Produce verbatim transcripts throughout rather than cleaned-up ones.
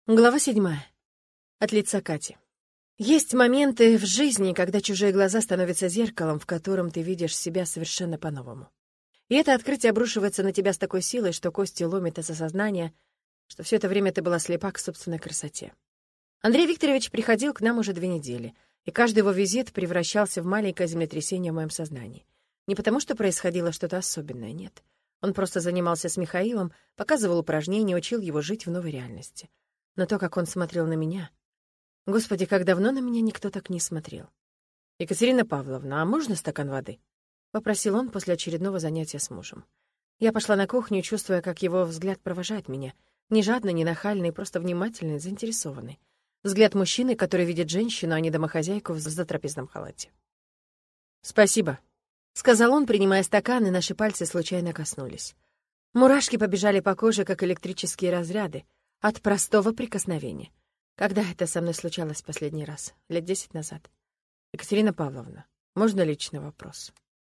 Глава седьмая. От лица Кати. Есть моменты в жизни, когда чужие глаза становятся зеркалом, в котором ты видишь себя совершенно по-новому. И это открытие обрушивается на тебя с такой силой, что кости ломит из осознания, что все это время ты была слепа к собственной красоте. Андрей Викторович приходил к нам уже две недели, и каждый его визит превращался в маленькое землетрясение в моем сознании. Не потому, что происходило что-то особенное, нет. Он просто занимался с Михаилом, показывал упражнения, учил его жить в новой реальности. Но то, как он смотрел на меня... Господи, как давно на меня никто так не смотрел. «Екатерина Павловна, а можно стакан воды?» — попросил он после очередного занятия с мужем. Я пошла на кухню, чувствуя, как его взгляд провожает меня. Не жадный, не нахальный, просто внимательный, заинтересованный. Взгляд мужчины, который видит женщину, а не домохозяйку в затрапезном халате. «Спасибо», — сказал он, принимая стакан, и наши пальцы случайно коснулись. Мурашки побежали по коже, как электрические разряды, от простого прикосновения. Когда это со мной случалось в последний раз? Лет десять назад. «Екатерина Павловна, можно личный вопрос?»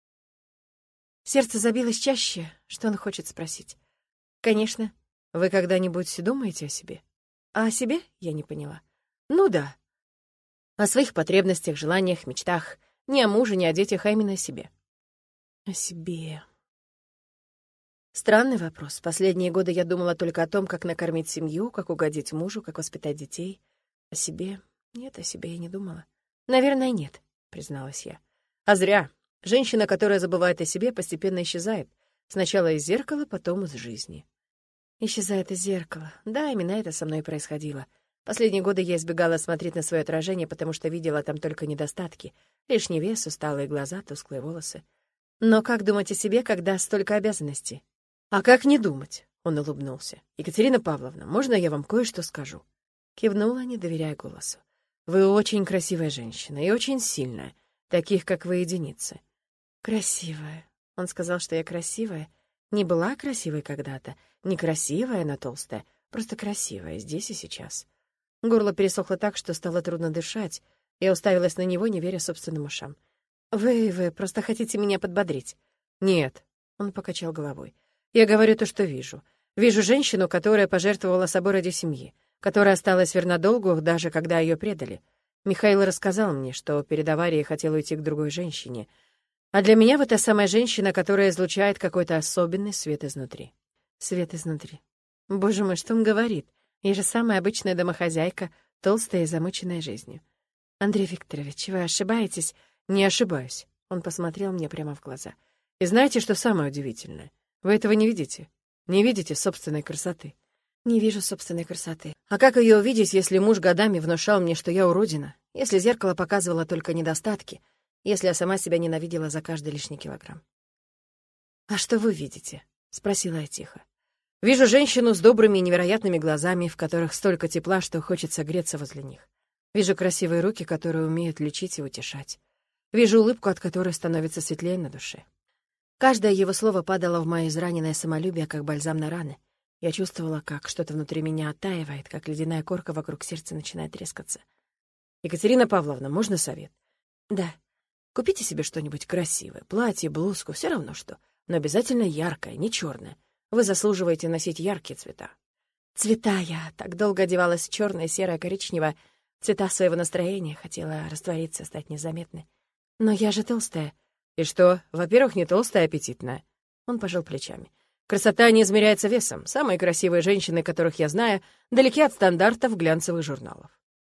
Сердце забилось чаще, что он хочет спросить. «Конечно. Вы когда-нибудь думаете о себе?» «А о себе?» — я не поняла. «Ну да. О своих потребностях, желаниях, мечтах. Не о муже, не о детях, а именно о себе». «О себе...» Странный вопрос. Последние годы я думала только о том, как накормить семью, как угодить мужу, как воспитать детей. О себе... Нет, о себе я не думала. «Наверное, нет», — призналась я. «А зря. Женщина, которая забывает о себе, постепенно исчезает. Сначала из зеркала, потом из жизни». «Исчезает из зеркала. Да, именно это со мной происходило. Последние годы я избегала смотреть на свое отражение, потому что видела там только недостатки. Лишний вес, усталые глаза, тусклые волосы. Но как думать о себе, когда столько обязанностей?» «А как не думать?» — он улыбнулся. «Екатерина Павловна, можно я вам кое-что скажу?» Кивнула, не доверяя голосу. «Вы очень красивая женщина и очень сильная, таких, как вы, единицы». «Красивая». Он сказал, что я красивая. Не была красивой когда-то, не красивая, но толстая, просто красивая, здесь и сейчас. Горло пересохло так, что стало трудно дышать. Я уставилась на него, не веря собственным ушам. «Вы, вы просто хотите меня подбодрить?» «Нет», — он покачал головой. «Я говорю то, что вижу. Вижу женщину, которая пожертвовала собой ради семьи, которая осталась верна долгу, даже когда ее предали. Михаил рассказал мне, что перед аварией хотел уйти к другой женщине. А для меня вы та самая женщина, которая излучает какой-то особенный свет изнутри». Свет изнутри. Боже мой, что он говорит? Я же самая обычная домохозяйка, толстая и замученная жизнью. «Андрей Викторович, вы ошибаетесь?» «Не ошибаюсь», — он посмотрел мне прямо в глаза. «И знаете, что самое удивительное? Вы этого не видите. Не видите собственной красоты». «Не вижу собственной красоты». «А как ее увидеть, если муж годами внушал мне, что я уродина? Если зеркало показывало только недостатки? Если я сама себя ненавидела за каждый лишний килограмм?» «А что вы видите?» — спросила я тихо. «Вижу женщину с добрыми и невероятными глазами, в которых столько тепла, что хочется греться возле них. Вижу красивые руки, которые умеют лечить и утешать. Вижу улыбку, от которой становится светлее на душе». Каждое его слово падало в мое израненное самолюбие, как бальзам на раны. Я чувствовала, как что-то внутри меня оттаивает, как ледяная корка вокруг сердца начинает трескаться. «Екатерина Павловна, можно совет?» «Да. Купите себе что-нибудь красивое, платье, блузку, все равно что, но обязательно яркое, не черное. Вы заслуживаете носить яркие цвета». Цвета я так долго одевалась в черное, серое, коричневое, цвета своего настроения, хотела раствориться, стать незаметной. «Но я же толстая». «И что? Во-первых, не толстая, а аппетитная». Он пожал плечами. «Красота не измеряется весом. Самые красивые женщины, которых я знаю, далеки от стандартов глянцевых журналов».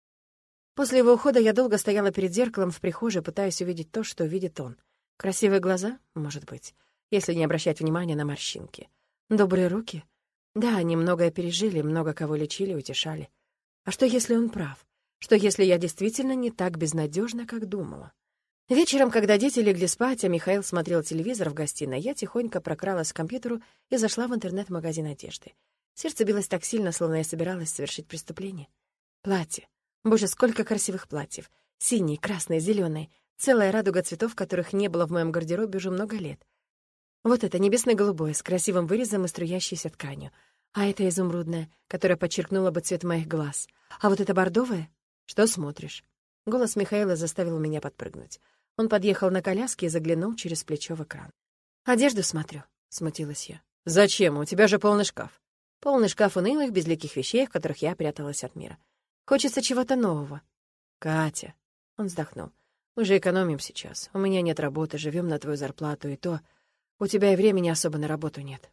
После его ухода я долго стояла перед зеркалом в прихожей, пытаясь увидеть то, что видит он. Красивые глаза? Может быть. Если не обращать внимания на морщинки. Добрые руки? Да, они многое пережили, много кого лечили, утешали. А что, если он прав? Что, если я действительно не так безнадежна, как думала? Вечером, когда дети легли спать, а Михаил смотрел телевизор в гостиной, я тихонько прокралась к компьютеру и зашла в интернет-магазин одежды. Сердце билось так сильно, словно я собиралась совершить преступление. Платье. Боже, сколько красивых платьев. Синие, красные, зеленые. Целая радуга цветов, которых не было в моем гардеробе уже много лет. Вот это небесно-голубое, с красивым вырезом и струящейся тканью. А это изумрудное, которое подчеркнуло бы цвет моих глаз. А вот это бордовое? Что смотришь? Голос Михаила заставил меня подпрыгнуть. Он подъехал на коляске и заглянул через плечо в экран. «Одежду смотрю», — смутилась я. «Зачем? У тебя же полный шкаф». Полный шкаф унылых, безликих вещей, в которых я пряталась от мира. Хочется чего-то нового. «Катя», — он вздохнул, — «мы же экономим сейчас. У меня нет работы, живем на твою зарплату, и то у тебя и времени особо на работу нет».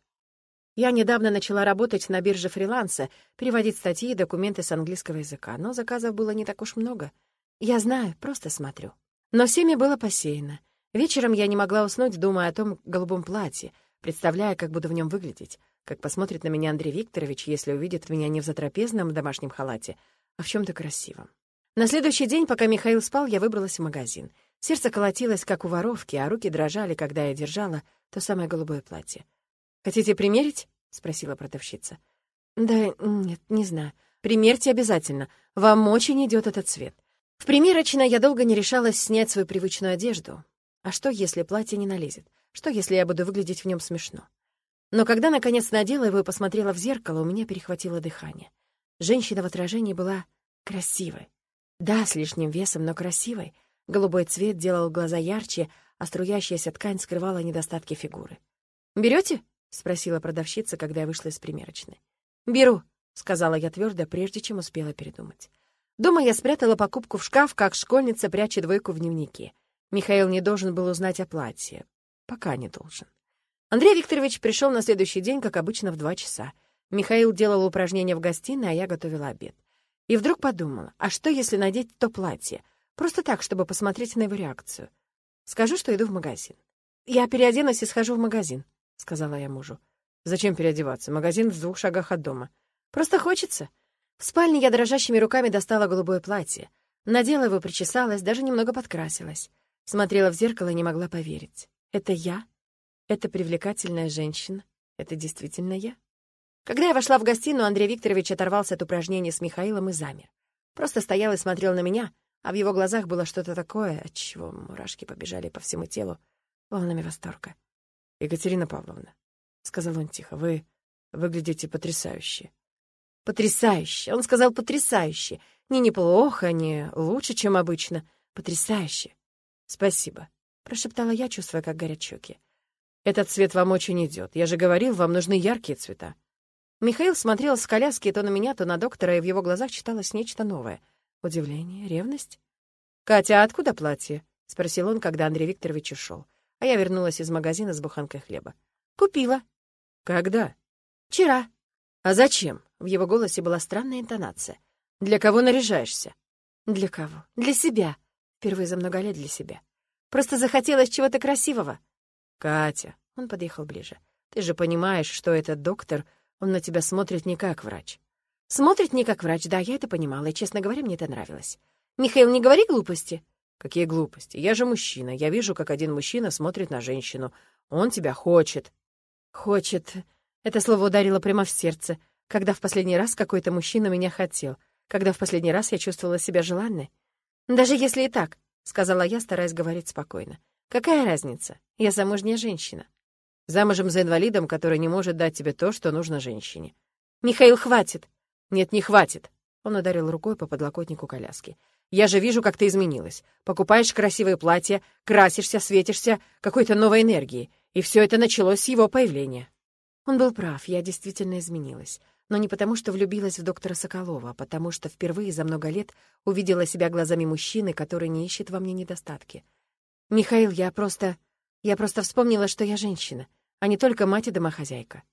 Я недавно начала работать на бирже фриланса, переводить статьи и документы с английского языка, но заказов было не так уж много. Я знаю, просто смотрю. Но семя было посеяно. Вечером я не могла уснуть, думая о том голубом платье, представляя, как буду в нем выглядеть, как посмотрит на меня Андрей Викторович, если увидит меня не в затрапезном домашнем халате, а в чем-то красивом. На следующий день, пока Михаил спал, я выбралась в магазин. Сердце колотилось, как у воровки, а руки дрожали, когда я держала то самое голубое платье. «Хотите примерить?» — спросила продавщица. «Да нет, не знаю. Примерьте обязательно. Вам очень идет этот цвет». В примерочной я долго не решалась снять свою привычную одежду. А что, если платье не налезет? Что, если я буду выглядеть в нем смешно? Но когда, наконец, надела его и посмотрела в зеркало, у меня перехватило дыхание. Женщина в отражении была красивой. Да, с лишним весом, но красивой. Голубой цвет делал глаза ярче, а струящаяся ткань скрывала недостатки фигуры. «Берете?» — спросила продавщица, когда я вышла из примерочной. «Беру», — сказала я твердо, прежде чем успела передумать. Дома я спрятала покупку в шкаф, как школьница прячет двойку в дневнике. Михаил не должен был узнать о платье. Пока не должен. Андрей Викторович пришел на следующий день, как обычно, в два часа. Михаил делал упражнения в гостиной, а я готовила обед. И вдруг подумала, а что, если надеть то платье? Просто так, чтобы посмотреть на его реакцию. Скажу, что иду в магазин. «Я переоденусь и схожу в магазин», — сказала я мужу. «Зачем переодеваться? Магазин в двух шагах от дома. Просто хочется». В спальне я дрожащими руками достала голубое платье. Надела его, причесалась, даже немного подкрасилась. Смотрела в зеркало и не могла поверить. Это я? Это привлекательная женщина? Это действительно я? Когда я вошла в гостиную, Андрей Викторович оторвался от упражнений с Михаилом и замер. Просто стоял и смотрел на меня, а в его глазах было что-то такое, отчего мурашки побежали по всему телу волнами восторга. «Екатерина Павловна», — сказал он тихо, — «вы выглядите потрясающе». «Потрясающе!» — он сказал «потрясающе». Не неплохо, не лучше, чем обычно. Потрясающе. «Спасибо», — прошептала я, чувствуя, как горят щеки. «Этот цвет вам очень идет. Я же говорил, вам нужны яркие цвета». Михаил смотрел с коляски то на меня, то на доктора, и в его глазах читалось нечто новое. Удивление, ревность. «Катя, а откуда платье?» — спросил он, когда Андрей Викторович ушел. А я вернулась из магазина с буханкой хлеба. «Купила». «Когда?» «Вчера». «А зачем?» — в его голосе была странная интонация. «Для кого наряжаешься?» «Для кого? Для себя. Впервые за много лет для себя. Просто захотелось чего-то красивого». «Катя», — он подъехал ближе, — «ты же понимаешь, что этот доктор, он на тебя смотрит не как врач». «Смотрит не как врач, да, я это понимала, и, честно говоря, мне это нравилось». «Михаил, не говори глупости». «Какие глупости? Я же мужчина. Я вижу, как один мужчина смотрит на женщину. Он тебя хочет». «Хочет». Это слово ударило прямо в сердце. Когда в последний раз какой-то мужчина меня хотел? Когда в последний раз я чувствовала себя желанной? «Даже если и так», — сказала я, стараясь говорить спокойно. «Какая разница? Я замужняя женщина». «Замужем за инвалидом, который не может дать тебе то, что нужно женщине». «Михаил, хватит!» «Нет, не хватит!» Он ударил рукой по подлокотнику коляски. «Я же вижу, как ты изменилась. Покупаешь красивые платья, красишься, светишься какой-то новой энергией. И все это началось с его появления». Он был прав, я действительно изменилась. Но не потому, что влюбилась в доктора Соколова, а потому что впервые за много лет увидела себя глазами мужчины, который не ищет во мне недостатки. «Михаил, я просто... я просто вспомнила, что я женщина, а не только мать и домохозяйка».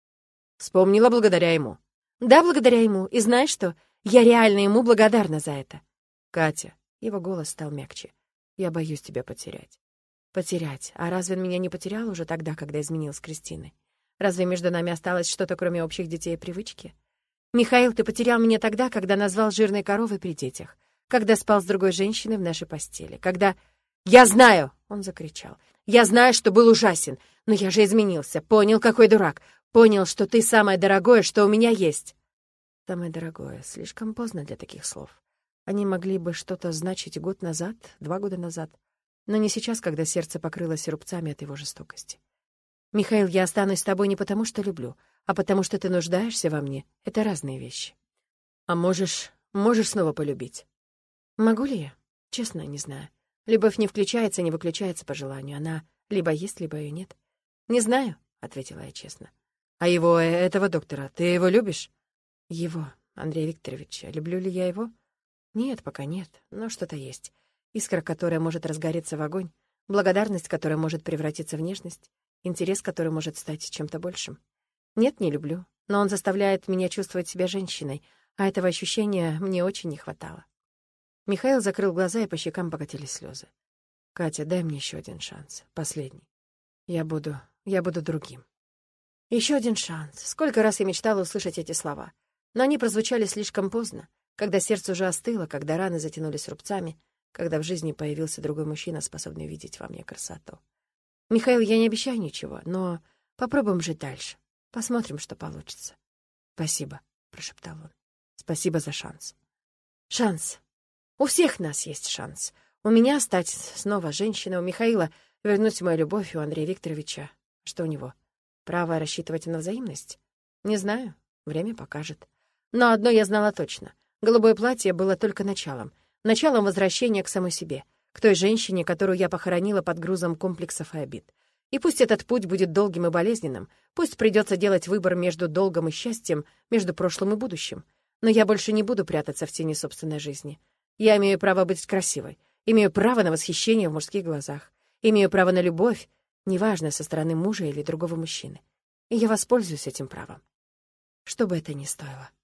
«Вспомнила благодаря ему». «Да, благодаря ему. И знаешь что? Я реально ему благодарна за это». «Катя», — его голос стал мягче, — «я боюсь тебя потерять». «Потерять? А разве он меня не потерял уже тогда, когда изменил с Кристиной? Разве между нами осталось что-то, кроме общих детей и привычки? Михаил, ты потерял меня тогда, когда назвал жирной коровой при детях, когда спал с другой женщиной в нашей постели, когда...» «Я знаю!» — он закричал. «Я знаю, что был ужасен, но я же изменился, понял, какой дурак, понял, что ты самое дорогое, что у меня есть». Самое дорогое, слишком поздно для таких слов. Они могли бы что-то значить год назад, два года назад, но не сейчас, когда сердце покрылось рубцами от его жестокости. «Михаил, я останусь с тобой не потому, что люблю, а потому, что ты нуждаешься во мне. Это разные вещи. А можешь, можешь снова полюбить?» «Могу ли я? Честно, не знаю. Любовь не включается, не выключается по желанию. Она либо есть, либо ее нет». «Не знаю», — ответила я честно. А его, э, этого доктора, ты его любишь? Его, Андрея Викторовича. Люблю ли я его? Нет, пока нет, но что-то есть. Искра, которая может разгореться в огонь, благодарность, которая может превратиться в нежность, интерес, который может стать чем-то большим. Нет, не люблю, но он заставляет меня чувствовать себя женщиной, а этого ощущения мне очень не хватало. Михаил закрыл глаза, и по щекам покатились слезы. «Катя, дай мне еще один шанс, последний. Я буду, я буду другим». Еще один шанс. Сколько раз я мечтала услышать эти слова. Но они прозвучали слишком поздно, когда сердце уже остыло, когда раны затянулись рубцами, когда в жизни появился другой мужчина, способный видеть во мне красоту. «Михаил, я не обещаю ничего, но попробуем жить дальше. Посмотрим, что получится». «Спасибо», — прошептал он. «Спасибо за шанс». «Шанс. У всех нас есть шанс. У меня стать снова женщиной, у Михаила вернуть мою любовь, у Андрея Викторовича. Что у него? Право рассчитывать на взаимность? Не знаю, время покажет. Но одно я знала точно. Голубое платье было только началом. Началом возвращения к самой себе, к той женщине, которую я похоронила под грузом комплексов и обид. И пусть этот путь будет долгим и болезненным, пусть придется делать выбор между долгом и счастьем, между прошлым и будущим. Но я больше не буду прятаться в тени собственной жизни. Я имею право быть красивой, имею право на восхищение в мужских глазах, имею право на любовь, неважно, со стороны мужа или другого мужчины. И я воспользуюсь этим правом. Что бы это ни стоило.